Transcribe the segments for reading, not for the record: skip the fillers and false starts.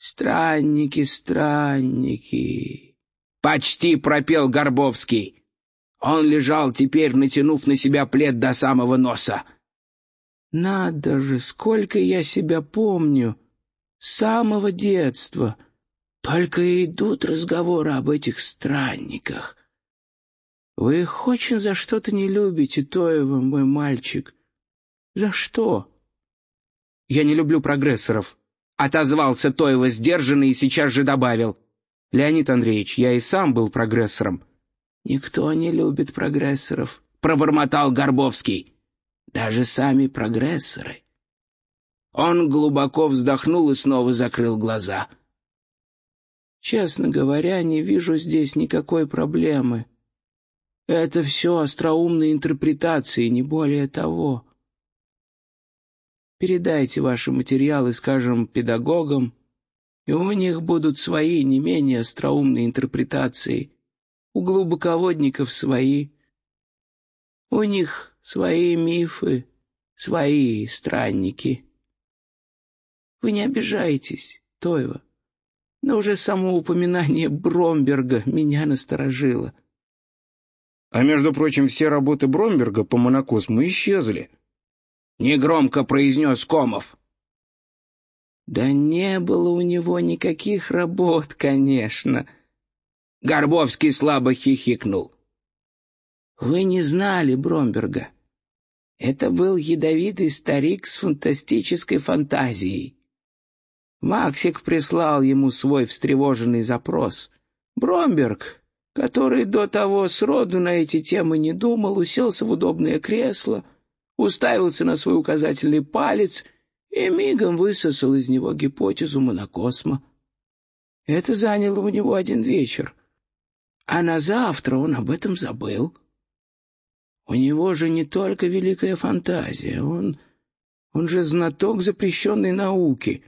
Странники, странники!» Почти пропел Горбовский. Он лежал теперь, натянув на себя плед до самого носа. «Надо же, сколько я себя помню! С самого детства! Только и идут разговоры об этих странниках. Вы их очень за что-то не любите, Тоева, мой мальчик. За что?» «Я не люблю прогрессоров», — отозвался Тоева сдержанно и сейчас же добавил. «Леонид Андреевич, я и сам был прогрессором». «Никто не любит прогрессоров», — пробормотал Горбовский. «Даже сами прогрессоры». Он глубоко вздохнул и снова закрыл глаза. «Честно говоря, не вижу здесь никакой проблемы. Это все остроумные интерпретации, не более того. Передайте ваши материалы, скажем, педагогам, и у них будут свои, не менее остроумные интерпретации. У глубоководников свои. У них свои мифы, свои странники. Вы не обижайтесь, Тоева, но уже само упоминание Бромберга меня насторожило». «А между прочим, все работы Бромберга по монокосму исчезли», — негромко произнес Комов. «Да не было у него никаких работ, конечно». Горбовский слабо хихикнул. «Вы не знали Бромберга. Это был ядовитый старик с фантастической фантазией. Максик прислал ему свой встревоженный запрос. Бромберг, который до того сроду на эти темы не думал, уселся в удобное кресло, уставился на свой указательный палец и мигом высосал из него гипотезу монокосма. Это заняло у него один вечер, а на завтра он об этом забыл. У него же не только великая фантазия, он же знаток запрещенной науки.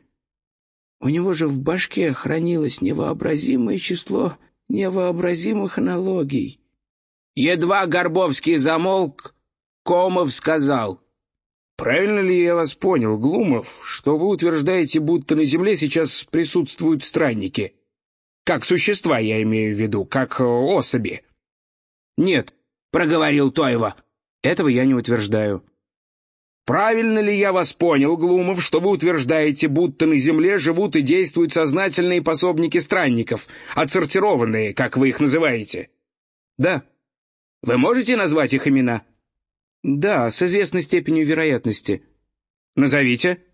У него же в башке хранилось невообразимое число невообразимых аналогий». Едва Горбовский замолк, Комов сказал: «Правильно ли я вас понял, Глумов, что вы утверждаете, будто на Земле сейчас присутствуют странники? Как существа, я имею в виду, как особи?» «Нет», — проговорил Тоева, — «этого я не утверждаю». «Правильно ли я вас понял, Глумов, что вы утверждаете, будто на Земле живут и действуют сознательные пособники странников, отсортированные, как вы их называете?» «Да». «Вы можете назвать их имена?» «Да, с известной степенью вероятности». «Назовите».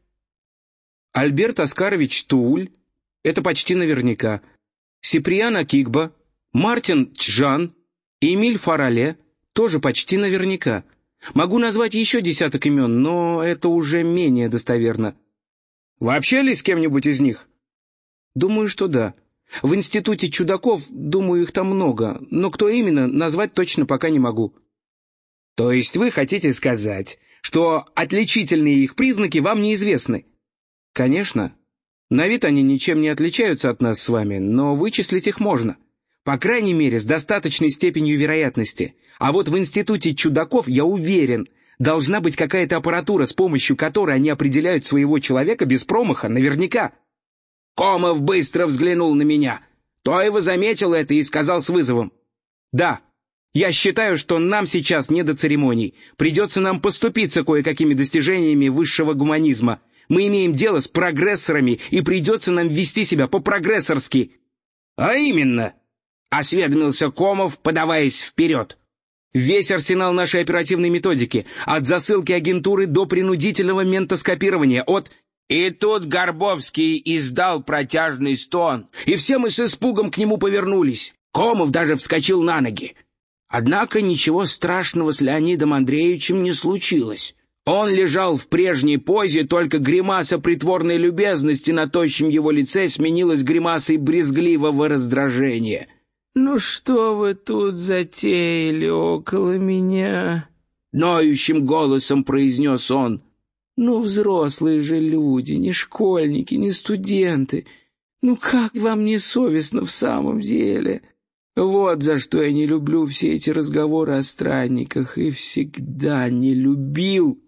«Альберт Оскарович Тууль, это почти наверняка. Сиприан Акигба, Мартин Чжан, Эмиль Фарале, тоже почти наверняка. Могу назвать еще десяток имен, но это уже менее достоверно». «Вы общались с кем-нибудь из них?» «Думаю, что да. В институте чудаков, думаю, их там много, но кто именно, назвать точно пока не могу». «То есть вы хотите сказать, что отличительные их признаки вам неизвестны?» «Конечно. На вид они ничем не отличаются от нас с вами, но вычислить их можно. По крайней мере, с достаточной степенью вероятности. А вот в институте чудаков, я уверен, должна быть какая-то аппаратура, с помощью которой они определяют своего человека без промаха, наверняка». Комов быстро взглянул на меня. Тоева заметил это и сказал с вызовом: «Да, я считаю, что нам сейчас не до церемоний. Придется нам поступиться кое-какими достижениями высшего гуманизма. Мы имеем дело с прогрессорами, и придется нам вести себя по-прогрессорски». «А именно?» — осведомился Комов, подаваясь вперед. «Весь арсенал нашей оперативной методики, от засылки агентуры до принудительного ментоскопирования, от...» И тут Горбовский издал протяжный стон, и все мы с испугом к нему повернулись. Комов даже вскочил на ноги. Однако ничего страшного с Леонидом Андреевичем не случилось. Он лежал в прежней позе, только гримаса притворной любезности на тощем его лице сменилась гримасой брезгливого раздражения. «Ну что вы тут затеяли около меня?» — ноющим голосом произнес он. «Ну, взрослые же люди, не школьники, не студенты. Ну, как вам не совестно в самом деле? Вот за что я не люблю все эти разговоры о странниках и всегда не любил».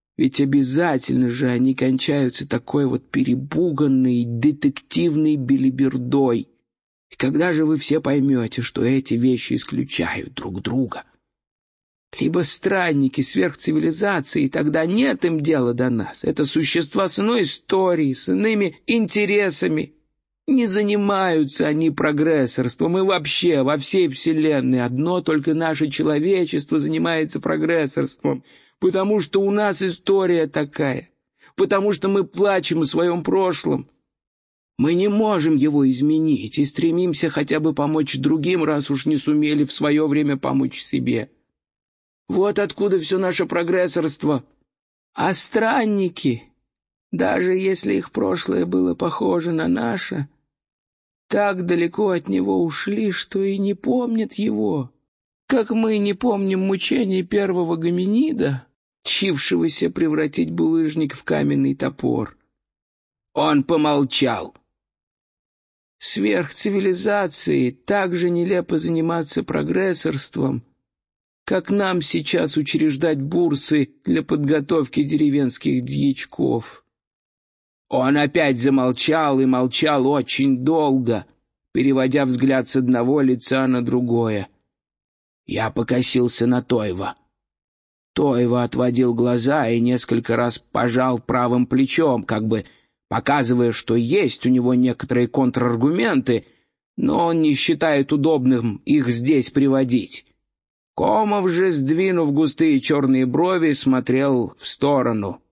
Ведь обязательно же они кончаются такой вот перебуганной детективной белибердой. И когда же вы все поймете, что эти вещи исключают друг друга? Либо странники сверхцивилизации, и тогда нет им дела до нас. Это существа с иной историей, с иными интересами. Не занимаются они прогрессорством, и вообще во всей вселенной одно только наше человечество занимается прогрессорством, потому что у нас история такая, потому что мы плачем о своем прошлом. Мы не можем его изменить и стремимся хотя бы помочь другим, раз уж не сумели в свое время помочь себе. Вот откуда все наше прогрессорство. А странники, даже если их прошлое было похоже на наше, так далеко от него ушли, что и не помнят его. Как мы не помним мучений первого гоминида, тщившегося превратить булыжник в каменный топор. Он помолчал. Сверхцивилизации так же нелепо заниматься прогрессорством, как нам сейчас учреждать бурсы для подготовки деревенских дьячков. Он опять замолчал и молчал очень долго, переводя взгляд с одного лица на другое. Я покосился на Тойва. Тойва отводил глаза и несколько раз пожал правым плечом, как бы показывая, что есть у него некоторые контраргументы, но он не считает удобным их здесь приводить. Комов же, сдвинув густые черные брови, смотрел в сторону.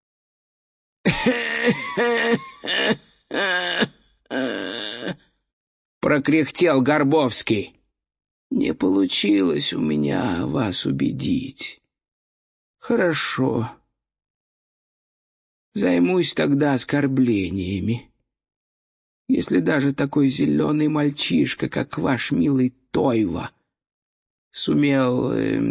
Прокряхтел Горбовский. «Не получилось у меня вас убедить. Хорошо. Займусь тогда оскорблениями. Если даже такой зеленый мальчишка, как ваш милый Тойва, сумел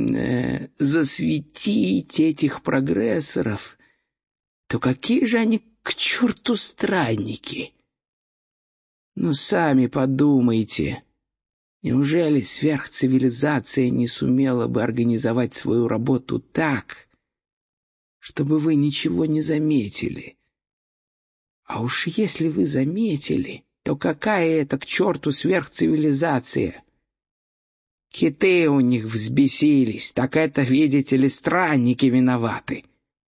засветить этих прогрессоров, то какие же они к черту странники? Ну, сами подумайте, неужели сверхцивилизация не сумела бы организовать свою работу так, чтобы вы ничего не заметили? А уж если вы заметили, то какая это к черту сверхцивилизация? Киты у них взбесились, так это, видите ли, странники виноваты.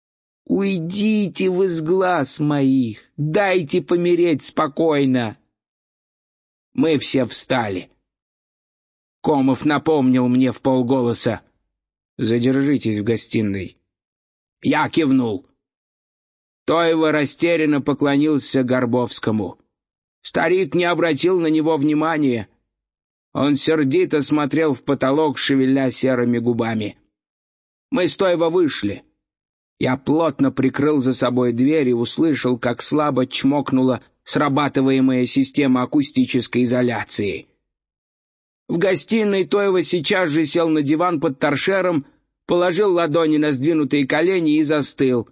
Уйдите вы с глаз моих, дайте помереть спокойно. Мы все встали. Комов напомнил мне вполголоса: «Задержитесь в гостиной». Я кивнул. Тойва растерянно поклонился Горбовскому. Старик не обратил на него внимания. Он сердито смотрел в потолок, шевеля серыми губами. Мы с Тойва вышли. Я плотно прикрыл за собой дверь и услышал, как слабо чмокнула срабатываемая система акустической изоляции. В гостиной Тойва сейчас же сел на диван под торшером, положил ладони на сдвинутые колени и застыл.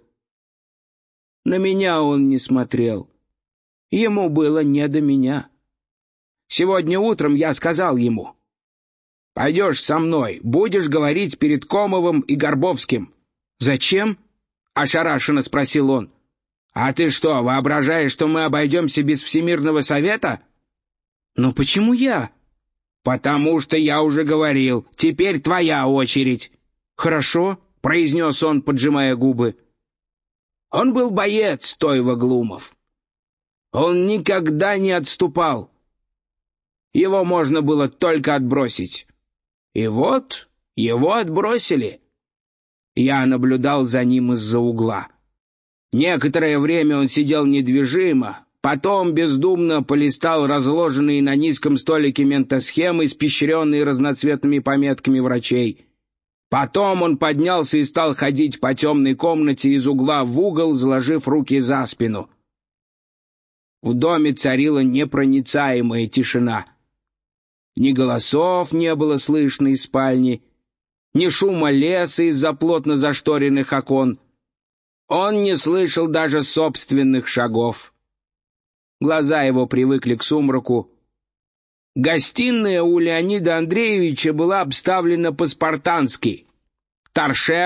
На меня он не смотрел. Ему было не до меня. Сегодня утром я сказал ему: «Пойдешь со мной, будешь говорить перед Комовым и Горбовским». «Зачем?» — ошарашенно спросил он. «А ты что, воображаешь, что мы обойдемся без Всемирного Совета?» «Но почему я?» «Потому что я уже говорил, теперь твоя очередь». «Хорошо», — произнес он, поджимая губы. Он был боец, Тойва Глумов. Он никогда не отступал. Его можно было только отбросить. И вот его отбросили. Я наблюдал за ним из-за угла. Некоторое время он сидел недвижимо, потом бездумно полистал разложенные на низком столике ментосхемы, испещренные разноцветными пометками врачей. Потом он поднялся и стал ходить по темной комнате из угла в угол, заложив руки за спину. В доме царила непроницаемая тишина. Ни голосов не было слышно из спальни, ни шума леса из-за плотно зашторенных окон. Он не слышал даже собственных шагов. Глаза его привыкли к сумраку. Гостиная у Леонида Андреевича была обставлена по-спартански. Торшер,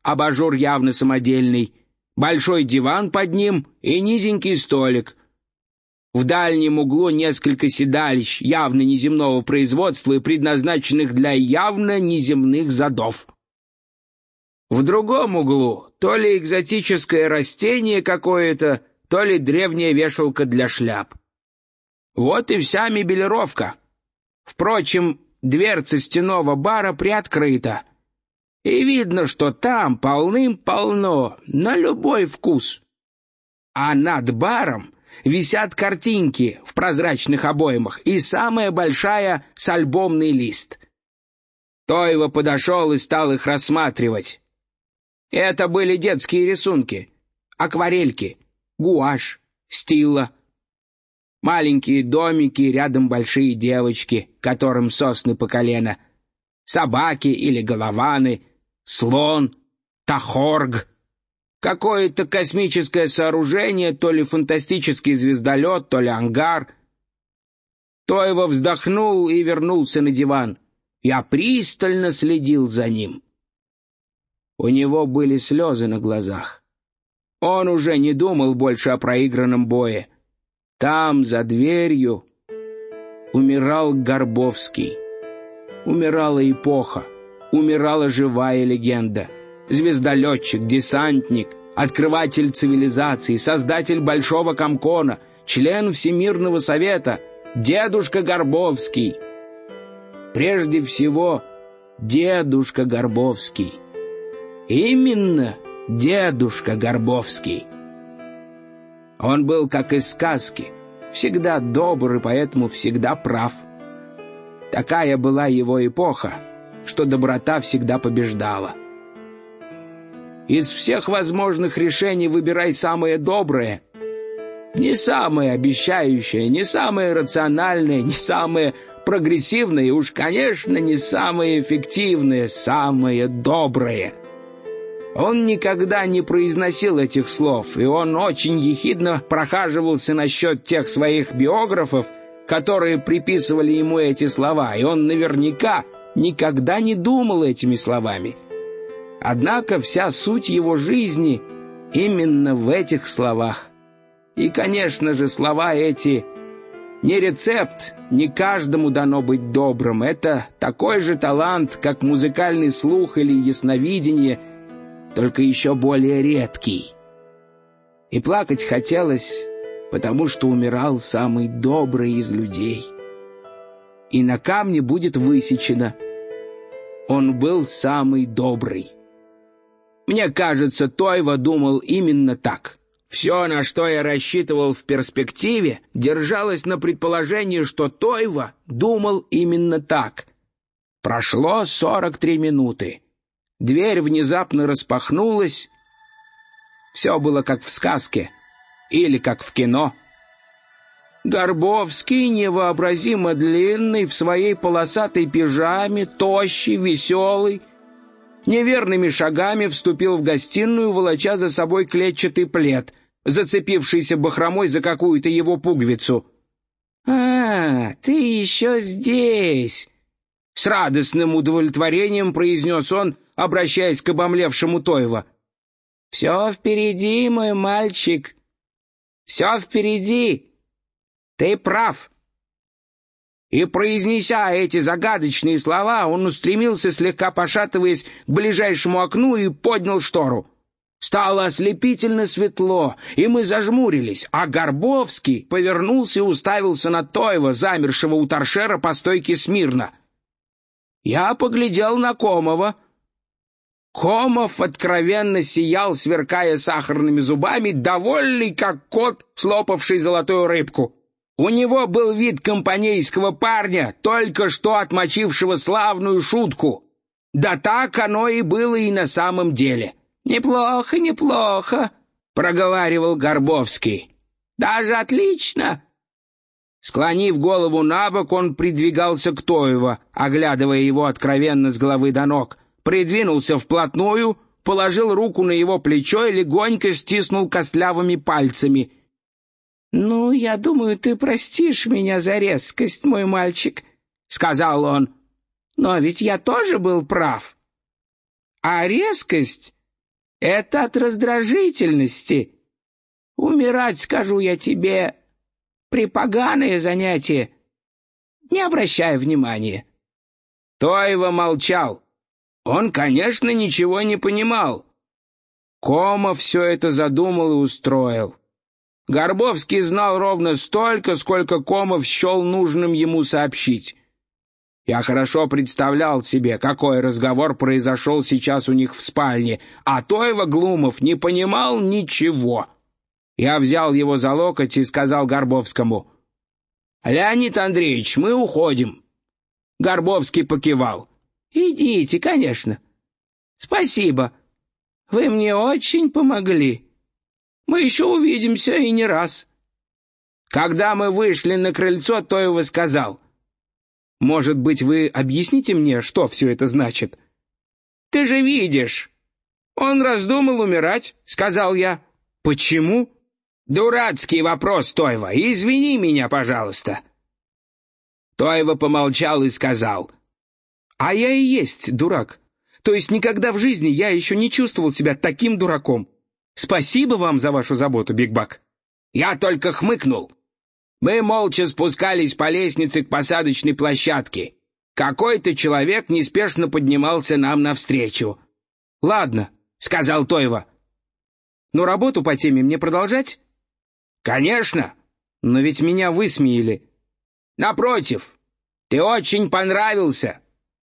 абажур явно самодельный, большой диван под ним и низенький столик. В дальнем углу несколько седалищ явно неземного производства и предназначенных для явно неземных задов. В другом углу то ли экзотическое растение какое-то, то ли древняя вешалка для шляп. Вот и вся мебелировка. Впрочем, дверца стенного бара приоткрыта, и видно, что там полным-полно, на любой вкус. А над баром висят картинки в прозрачных обоймах и самая большая с альбомный лист. Тойва подошел и стал их рассматривать. Это были детские рисунки, акварельки, гуашь, стила. Маленькие домики, рядом большие девочки, которым сосны по колено, собаки или голованы, слон, тахорг, какое-то космическое сооружение, то ли фантастический звездолет, то ли ангар. Тойва вздохнул и вернулся на диван. Я пристально следил за ним. У него были слезы на глазах. Он уже не думал больше о проигранном бое. Там, за дверью, умирал Горбовский. Умирала эпоха, умирала живая легенда. Звездолетчик, десантник, открыватель цивилизации, создатель Большого Комкона, член Всемирного Совета, дедушка Горбовский. Прежде всего, дедушка Горбовский. Именно дедушка Горбовский. Он был как из сказки, всегда добр и поэтому всегда прав. Такая была его эпоха, что доброта всегда побеждала. Из всех возможных решений выбирай самое доброе. Не самое обещающее, не самое рациональное, не самое прогрессивное, и уж, конечно, не самое эффективное, самое доброе. Он никогда не произносил этих слов, и он очень ехидно прохаживался насчет тех своих биографов, которые приписывали ему эти слова, и он наверняка никогда не думал этими словами. Однако вся суть его жизни именно в этих словах. И, конечно же, слова эти не рецепт, не каждому дано быть добрым. Это такой же талант, как музыкальный слух или ясновидение, только еще более редкий. И плакать хотелось, потому что умирал самый добрый из людей. И на камне будет высечено: он был самый добрый. Мне кажется, Тойва думал именно так. Все, на что я рассчитывал в перспективе, держалось на предположении, что Тойва думал именно так. Прошло 43 минуты. Дверь внезапно распахнулась. Все было как в сказке или как в кино. Горбовский, невообразимо длинный, в своей полосатой пижаме, тощий, веселый, неверными шагами вступил в гостиную, волоча за собой клетчатый плед, зацепившийся бахромой за какую-то его пуговицу. «А, ты еще здесь!» С радостным удовлетворением произнес он, обращаясь к обомлевшему Тойва. «Все впереди, мой мальчик, все впереди. Ты прав». И, произнеся эти загадочные слова, он устремился, слегка пошатываясь, к ближайшему окну и поднял штору. Стало ослепительно светло, и мы зажмурились, а Горбовский повернулся и уставился на Тойва, замершего у торшера по стойке смирно. Я поглядел на Комова. Комов откровенно сиял, сверкая сахарными зубами, довольный, как кот, слопавший золотую рыбку. У него был вид компанейского парня, только что отмочившего славную шутку. Да так оно и было и на самом деле. «Неплохо, неплохо», — проговаривал Горбовский. «Даже отлично». Склонив голову набок, он придвигался к Тойву, оглядывая его откровенно с головы до ног, придвинулся вплотную, положил руку на его плечо и легонько стиснул костлявыми пальцами. «Ну, я думаю, ты простишь меня за резкость, мой мальчик», — сказал он. «Но ведь я тоже был прав. А резкость Это от раздражительности. Умирать, скажу я тебе, препоганое занятие. Не обращай внимания». Тойва молчал. Он, конечно, ничего не понимал. Кома все это задумал и устроил. Горбовский знал ровно столько, сколько Комов счел нужным ему сообщить. Я хорошо представлял себе, какой разговор произошел сейчас у них в спальне, а Тойва Глумов не понимал ничего. Я взял его за локоть и сказал Горбовскому: «Леонид Андреевич, мы уходим». Горбовский покивал. «Идите, конечно. Спасибо. Вы мне очень помогли. Мы еще увидимся и не раз». Когда мы вышли на крыльцо, Тойва сказал: «Может быть, вы объясните мне, что все это значит?» «Ты же видишь. Он раздумал умирать», — сказал я. «Почему?» «Дурацкий вопрос, Тойва. Извини меня, пожалуйста». Тойва помолчал и сказал: «А я и есть дурак. То есть никогда в жизни я еще не чувствовал себя таким дураком. Спасибо вам за вашу заботу, Биг-Бак». Я только хмыкнул. Мы молча спускались по лестнице к посадочной площадке. Какой-то человек неспешно поднимался нам навстречу. «Ладно», — сказал Тойва. «Но работу по теме мне продолжать?» «Конечно, но ведь меня высмеяли». «Напротив, ты очень понравился».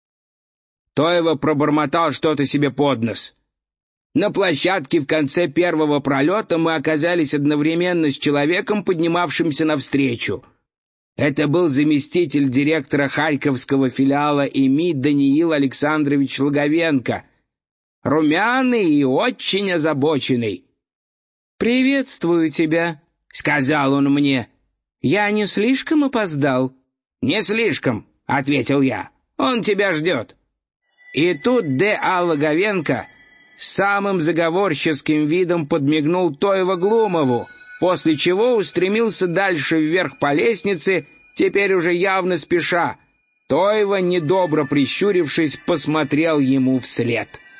Тойва пробормотал что-то себе под нос. На площадке в конце первого пролета мы оказались одновременно с человеком, поднимавшимся навстречу. Это был заместитель директора Харьковского филиала ИМИ Даниил Александрович Логовенко, румяный и очень озабоченный. «Приветствую тебя», — сказал он мне. «Я не слишком опоздал?» «Не слишком», — ответил я. «Он тебя ждет». И тут Д.А. Логовенко с самым заговорческим видом подмигнул Тойва Глумову, после чего устремился дальше вверх по лестнице, теперь уже явно спеша. Тойва, недобро прищурившись, посмотрел ему вслед.